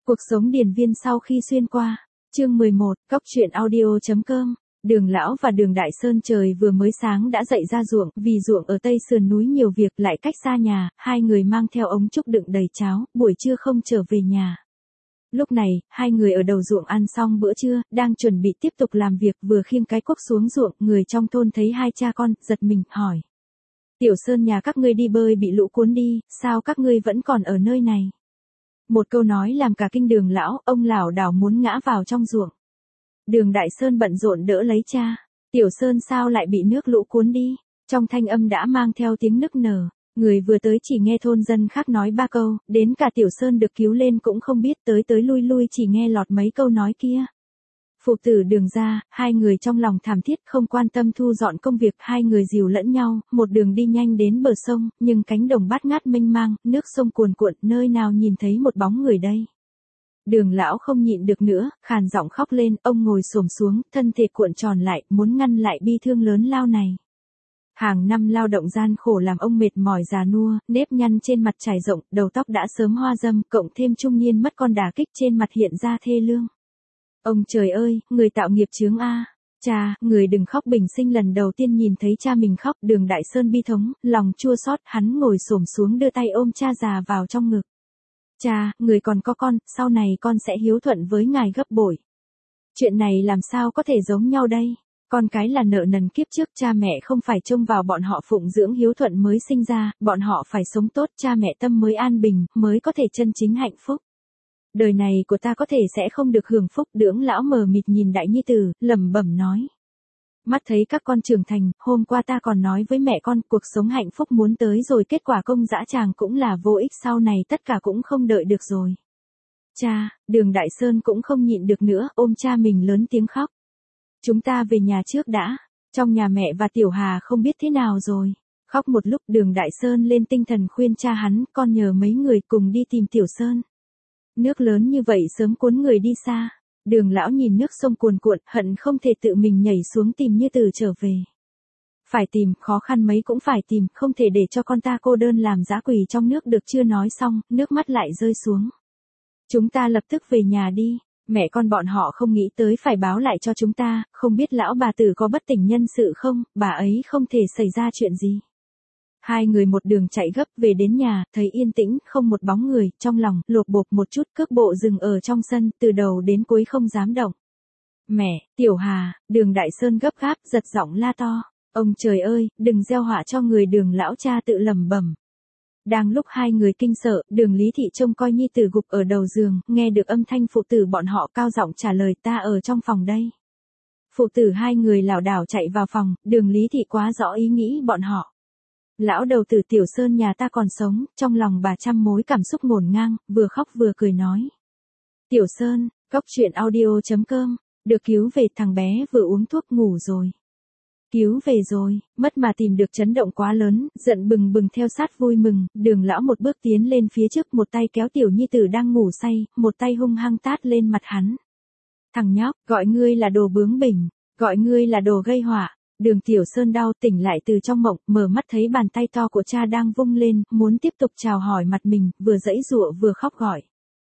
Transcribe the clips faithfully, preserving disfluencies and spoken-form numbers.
Cuộc sống điền viên sau khi xuyên qua. Chương mười một, Cóc truyện audio.com. Đường Lão và Đường Đại Sơn trời vừa mới sáng đã dậy ra ruộng, vì ruộng ở tây sườn núi nhiều việc lại cách xa nhà, hai người mang theo ống trúc đựng đầy cháo, buổi trưa không trở về nhà. Lúc này, hai người ở đầu ruộng ăn xong bữa trưa, đang chuẩn bị tiếp tục làm việc vừa khiêng cái cuốc xuống ruộng, người trong thôn thấy hai cha con, giật mình, hỏi. Tiểu Sơn nhà các ngươi đi bơi bị lũ cuốn đi, sao các ngươi vẫn còn ở nơi này? Một câu nói làm cả kinh Đường Lão, ông lảo đảo muốn ngã vào trong ruộng. Đường Đại Sơn bận rộn đỡ lấy cha. Tiểu Sơn sao lại bị nước lũ cuốn đi? Trong thanh âm đã mang theo tiếng nức nở. Người vừa tới chỉ nghe thôn dân khác nói ba câu, đến cả Tiểu Sơn được cứu lên cũng không biết, tới tới lui lui chỉ nghe lọt mấy câu nói kia. Phụ tử Đường ra, hai người trong lòng thảm thiết không quan tâm thu dọn công việc, hai người dìu lẫn nhau, một đường đi nhanh đến bờ sông, nhưng cánh đồng bát ngát mênh mang, nước sông cuồn cuộn, nơi nào nhìn thấy một bóng người đây. Đường Lão không nhịn được nữa, khàn giọng khóc lên, ông ngồi xổm xuống, thân thể cuộn tròn lại, muốn ngăn lại bi thương lớn lao này. Hàng năm lao động gian khổ làm ông mệt mỏi già nua, nếp nhăn trên mặt trải rộng, đầu tóc đã sớm hoa râm, cộng thêm trung niên mất con đả kích trên mặt hiện ra thê lương. Ông trời ơi, người tạo nghiệp chướng a. Cha, người đừng khóc, bình sinh lần đầu tiên nhìn thấy cha mình khóc. Đường Đại Sơn bi thống, lòng chua xót, hắn ngồi xổm xuống đưa tay ôm cha già vào trong ngực. Cha, người còn có con, sau này con sẽ hiếu thuận với ngài gấp bội. Chuyện này làm sao có thể giống nhau đây? Con cái là nợ nần kiếp trước, cha mẹ không phải trông vào bọn họ phụng dưỡng hiếu thuận mới sinh ra, bọn họ phải sống tốt, cha mẹ tâm mới an bình, mới có thể chân chính hạnh phúc. Đời này của ta có thể sẽ không được hưởng phúc. Đường Lão mờ mịt nhìn đại nhi tử, lẩm bẩm nói. Mắt thấy các con trưởng thành, hôm qua ta còn nói với mẹ con, cuộc sống hạnh phúc muốn tới rồi, kết quả công dã tràng cũng là vô ích, sau này tất cả cũng không đợi được rồi. Cha, Đường Đại Sơn cũng không nhịn được nữa, ôm cha mình lớn tiếng khóc. Chúng ta về nhà trước đã, trong nhà mẹ và Tiểu Hà không biết thế nào rồi. Khóc một lúc, Đường Đại Sơn lên tinh thần khuyên cha hắn, con nhờ mấy người cùng đi tìm Tiểu Sơn. Nước lớn như vậy sớm cuốn người đi xa. Đường Lão nhìn nước sông cuồn cuộn, hận không thể tự mình nhảy xuống tìm Như Từ trở về. Phải tìm, khó khăn mấy cũng phải tìm, không thể để cho con ta cô đơn làm dã quỷ trong nước được. Chưa nói xong, nước mắt lại rơi xuống. Chúng ta lập tức về nhà đi, mẹ con bọn họ không nghĩ tới phải báo lại cho chúng ta, không biết lão bà tử có bất tỉnh nhân sự không, bà ấy không thể xảy ra chuyện gì. Hai người một đường chạy gấp về đến nhà, thấy yên tĩnh, không một bóng người, trong lòng, lột bột một chút, cước bộ dừng ở trong sân, từ đầu đến cuối không dám động. Mẹ, Tiểu Hà, Đường Đại Sơn gấp gáp, giật giọng la to. Ông trời ơi, đừng gieo họa cho người. Đường Lão cha tự lẩm bẩm. Đang lúc hai người kinh sợ, Đường Lý Thị trông coi nhi tử gục ở đầu giường, nghe được âm thanh phụ tử bọn họ cao giọng trả lời, ta ở trong phòng đây. Phụ tử hai người lảo đảo chạy vào phòng, Đường Lý Thị quá rõ ý nghĩ bọn họ. Lão đầu tử Tiểu Sơn nhà ta còn sống, trong lòng bà trăm mối cảm xúc ngổn ngang, vừa khóc vừa cười nói. Tiểu Sơn, Cóc truyện audio.com, được cứu về, thằng bé vừa uống thuốc ngủ rồi. Cứu về rồi, mất mà tìm được, chấn động quá lớn, giận bừng bừng theo sát vui mừng. Đường Lão một bước tiến lên phía trước, một tay kéo tiểu nhi tử đang ngủ say, một tay hung hăng tát lên mặt hắn. Thằng nhóc, gọi ngươi là đồ bướng bỉnh, gọi ngươi là đồ gây họa. Đường Tiểu Sơn đau tỉnh lại từ trong mộng, mở mắt thấy bàn tay to của cha đang vung lên, muốn tiếp tục chào hỏi mặt mình, vừa giãy giụa vừa khóc gọi.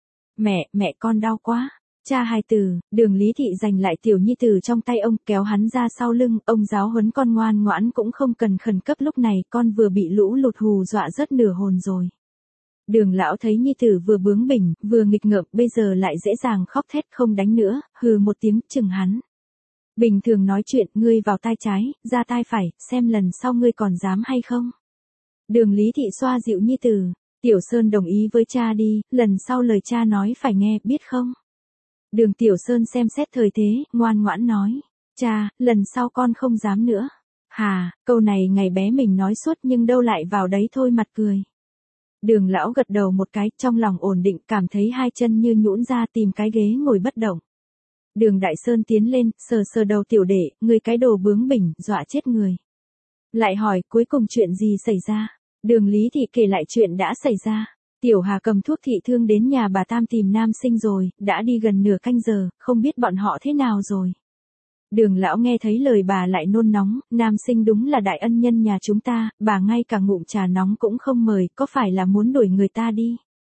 Mẹ, mẹ con đau quá. Cha hai từ, Đường Lý Thị giành lại tiểu nhi tử trong tay ông, kéo hắn ra sau lưng, ông giáo huấn con ngoan ngoãn cũng không cần khẩn cấp, lúc này con vừa bị lũ lụt hù dọa rất nửa hồn rồi. Đường Lão thấy nhi tử vừa bướng bỉnh, vừa nghịch ngợm, bây giờ lại dễ dàng khóc thét không đánh nữa, hừ một tiếng, chừng hắn. Bình thường nói chuyện, ngươi vào tai trái, ra tai phải, xem lần sau ngươi còn dám hay không. Đường Lý Thị xoa dịu nhi tử. Tiểu Sơn đồng ý với cha đi, lần sau lời cha nói phải nghe, biết không? Đường Tiểu Sơn xem xét thời thế, ngoan ngoãn nói. Cha, lần sau con không dám nữa. Hà, câu này ngày bé mình nói suốt nhưng đâu lại vào đấy thôi, mặt cười. Đường Lão gật đầu một cái, trong lòng ổn định, cảm thấy hai chân như nhũn ra, tìm cái ghế ngồi bất động. Đường Đại Sơn tiến lên, sờ sờ đầu tiểu đệ, ngươi cái đồ bướng bỉnh, dọa chết người. Lại hỏi, cuối cùng chuyện gì xảy ra? Đường Lý Thị kể lại chuyện đã xảy ra. Tiểu Hà cầm thuốc thị thương đến nhà bà Tam tìm nam sinh rồi, đã đi gần nửa canh giờ, không biết bọn họ thế nào rồi. Đường Lão nghe thấy lời bà lại nôn nóng, nam sinh đúng là đại ân nhân nhà chúng ta, bà ngay cả ngụm trà nóng cũng không mời, có phải là muốn đuổi người ta đi?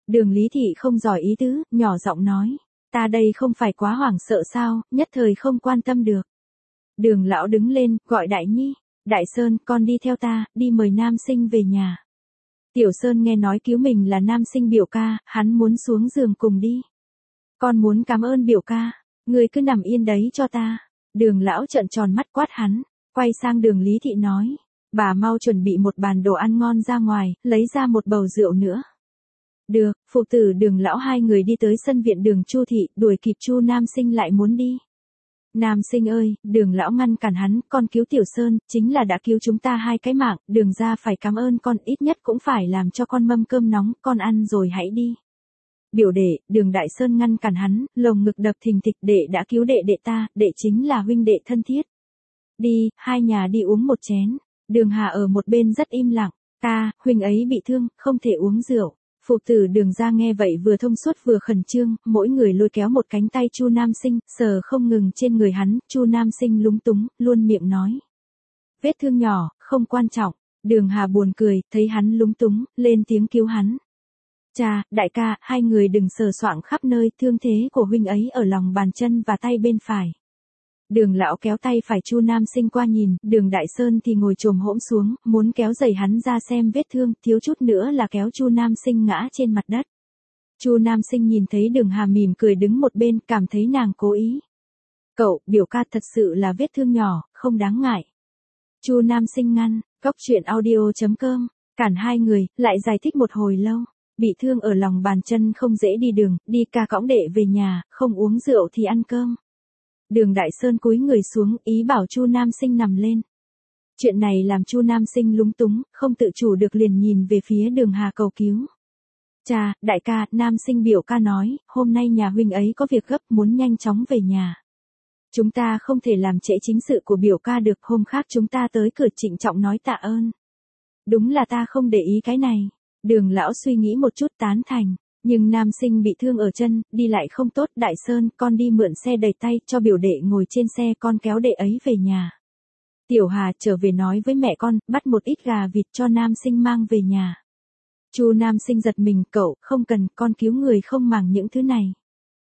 Đường Lý Thị không giỏi ý tứ, nhỏ giọng nói. Ta đây không phải quá hoảng sợ sao, nhất thời không quan tâm được. Đường lão đứng lên, gọi Đại Nhi. Đại Sơn, con đi theo ta, đi mời Nam Sinh về nhà. Tiểu Sơn nghe nói cứu mình là Nam Sinh biểu ca, hắn muốn xuống giường cùng đi. Con muốn cảm ơn biểu ca, người cứ nằm yên đấy cho ta. Đường lão trợn tròn mắt quát hắn, quay sang Đường Lý Thị nói. Bà mau chuẩn bị một bàn đồ ăn ngon ra ngoài, lấy ra một bầu rượu nữa. Được, phụ tử Đường lão hai người đi tới sân viện Đường Chu Thị, đuổi kịp Chu Nam Sinh lại muốn đi. Nam Sinh ơi, Đường lão ngăn cản hắn, con cứu Tiểu Sơn, chính là đã cứu chúng ta hai cái mạng, Đường gia phải cảm ơn con, ít nhất cũng phải làm cho con mâm cơm nóng, con ăn rồi hãy đi. Biểu đệ, Đường Đại Sơn ngăn cản hắn, lồng ngực đập thình thịch, đệ đã cứu đệ đệ ta, đệ chính là huynh đệ thân thiết. Đi, hai nhà đi uống một chén. Đường Hà ở một bên rất im lặng, ta, huynh ấy bị thương, không thể uống rượu. Phụ tử Đường gia nghe vậy vừa thông suốt vừa khẩn trương, mỗi người lôi kéo một cánh tay Chu Nam Sinh, sờ không ngừng trên người hắn, Chu Nam Sinh lúng túng, luôn miệng nói. Vết thương nhỏ, không quan trọng. Đường Hà buồn cười, thấy hắn lúng túng, lên tiếng cứu hắn. Cha, đại ca, hai người đừng sờ soạng khắp nơi, thương thế của huynh ấy ở lòng bàn chân và tay bên phải. Đường lão kéo tay phải Chu Nam Sinh qua nhìn, Đường Đại Sơn thì ngồi chồm hỗn xuống, muốn kéo giày hắn ra xem vết thương, thiếu chút nữa là kéo Chu Nam Sinh ngã trên mặt đất. Chu Nam Sinh nhìn thấy Đường Hà mỉm cười đứng một bên, cảm thấy nàng cố ý. Cậu, biểu ca thật sự là vết thương nhỏ, không đáng ngại. Chu Nam Sinh ngăn, cóc truyện audio chấm com, cản hai người, lại giải thích một hồi lâu. Bị thương ở lòng bàn chân không dễ đi đường, đi ca cõng đệ về nhà, không uống rượu thì ăn cơm. Đường Đại Sơn cúi người xuống, ý bảo Chu Nam Sinh nằm lên. Chuyện này làm Chu Nam Sinh lúng túng, không tự chủ được liền nhìn về phía Đường Hà cầu cứu. Cha, đại ca, Nam Sinh biểu ca nói, hôm nay nhà huynh ấy có việc gấp muốn nhanh chóng về nhà. Chúng ta không thể làm trễ chính sự của biểu ca được, hôm khác chúng ta tới cửa trịnh trọng nói tạ ơn. Đúng là ta không để ý cái này. Đường lão suy nghĩ một chút tán thành, nhưng Nam Sinh bị thương ở chân, đi lại không tốt. Đại Sơn, con đi mượn xe đẩy tay, cho biểu đệ ngồi trên xe, con kéo đệ ấy về nhà. Tiểu Hà trở về nói với mẹ con, bắt một ít gà vịt cho Nam Sinh mang về nhà. Chu Nam Sinh giật mình, cậu, không cần, con cứu người không màng những thứ này.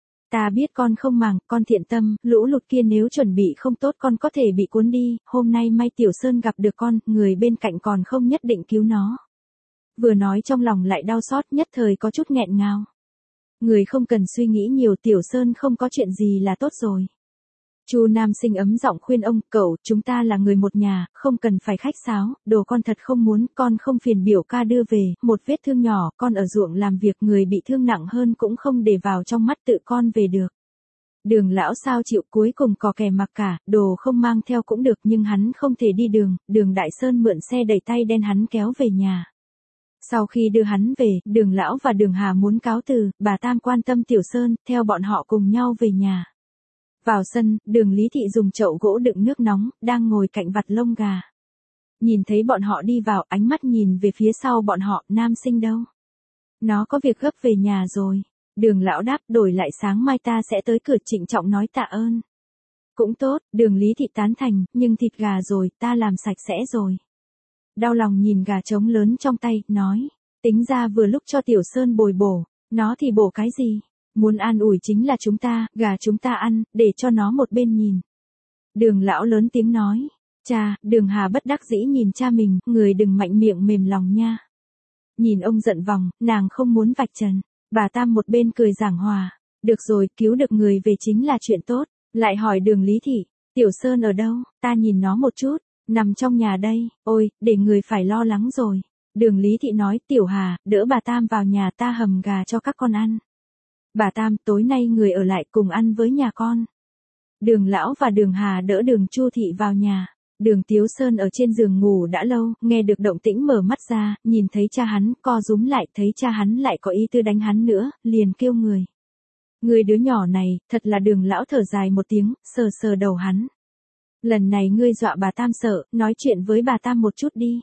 Ta biết con không màng, con thiện tâm, lũ lụt kia nếu chuẩn bị không tốt con có thể bị cuốn đi, hôm nay may Tiểu Sơn gặp được con, người bên cạnh còn không nhất định cứu nó. Vừa nói trong lòng lại đau xót, nhất thời có chút nghẹn ngào. Người không cần suy nghĩ nhiều, Tiểu Sơn không có chuyện gì là tốt rồi. Chu Nam Sinh ấm giọng khuyên ông, cậu, chúng ta là người một nhà, không cần phải khách sáo, đồ con thật không muốn, con không phiền biểu ca đưa về, một vết thương nhỏ, con ở ruộng làm việc, người bị thương nặng hơn cũng không để vào trong mắt, tự con về được. Đường lão sao chịu, cuối cùng có kẻ mặc cả, đồ không mang theo cũng được, nhưng hắn không thể đi đường. Đường Đại Sơn mượn xe đẩy tay đen hắn kéo về nhà. Sau khi đưa hắn về, Đường lão và Đường Hà muốn cáo từ, bà Tam quan tâm Tiểu Sơn, theo bọn họ cùng nhau về nhà. Vào sân, Đường Lý Thị dùng chậu gỗ đựng nước nóng, đang ngồi cạnh vặt lông gà. Nhìn thấy bọn họ đi vào, ánh mắt nhìn về phía sau bọn họ, Nam Sinh đâu? Nó có việc gấp về nhà rồi. Đường lão đáp, đổi lại sáng mai ta sẽ tới cửa trịnh trọng nói tạ ơn. Cũng tốt, Đường Lý Thị tán thành, nhưng thịt gà rồi, ta làm sạch sẽ rồi. Đau lòng nhìn gà trống lớn trong tay, nói, tính ra vừa lúc cho Tiểu Sơn bồi bổ, nó thì bổ cái gì? Muốn an ủi chính là chúng ta, gà chúng ta ăn, để cho nó một bên nhìn. Đường lão lớn tiếng nói, cha, Đường Hà bất đắc dĩ nhìn cha mình, người đừng mạnh miệng mềm lòng nha. Nhìn ông giận vòng, nàng không muốn vạch trần, bà Tam một bên cười giảng hòa, được rồi, cứu được người về chính là chuyện tốt, lại hỏi Đường Lý Thị, Tiểu Sơn ở đâu, ta nhìn nó một chút. Nằm trong nhà đây, ôi, để người phải lo lắng rồi. Đường Lý Thị nói, Tiểu Hà, đỡ bà Tam vào nhà ta hầm gà cho các con ăn. Bà Tam, tối nay người ở lại cùng ăn với nhà con. Đường Lão và Đường Hà đỡ Đường Chu Thị vào nhà. Đường Tiếu Sơn ở trên giường ngủ đã lâu, nghe được động tĩnh mở mắt ra, nhìn thấy cha hắn, co rúm lại, thấy cha hắn lại có ý tư đánh hắn nữa, liền kêu người. Người đứa nhỏ này, thật là Đường Lão thở dài một tiếng, sờ sờ đầu hắn. Lần này ngươi dọa bà Tam sợ, nói chuyện với bà Tam một chút đi.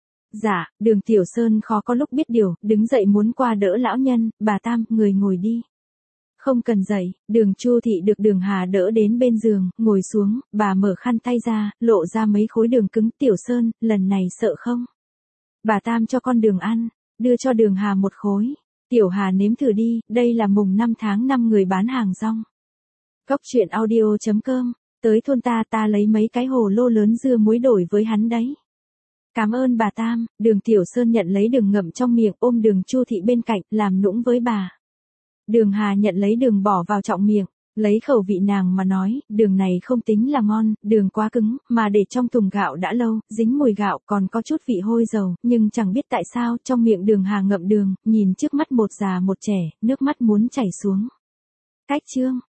Dạ, Đường Tiểu Sơn khó có lúc biết điều, đứng dậy muốn qua đỡ lão nhân, bà Tam, người ngồi đi. Không cần dậy, Đường Chu Thị được Đường Hà đỡ đến bên giường, ngồi xuống, bà mở khăn tay ra, lộ ra mấy khối đường cứng. Tiểu Sơn, lần này sợ không? Bà Tam cho con đường ăn, đưa cho Đường Hà một khối. Tiểu Hà nếm thử đi, đây là mùng năm tháng năm người bán hàng rong. Cốc truyện audio chấm com, tới thôn ta ta lấy mấy cái hồ lô lớn dưa muối đổi với hắn đấy. Cảm ơn bà Tam, Đường Tiểu Sơn nhận lấy đường ngậm trong miệng ôm Đường Chu Thị bên cạnh, làm nũng với bà. Đường Hà nhận lấy đường bỏ vào trọng miệng, lấy khẩu vị nàng mà nói, đường này không tính là ngon, đường quá cứng, mà để trong thùng gạo đã lâu, dính mùi gạo còn có chút vị hôi dầu, nhưng chẳng biết tại sao, trong miệng Đường Hà ngậm đường, nhìn trước mắt một già một trẻ, nước mắt muốn chảy xuống. Cách chương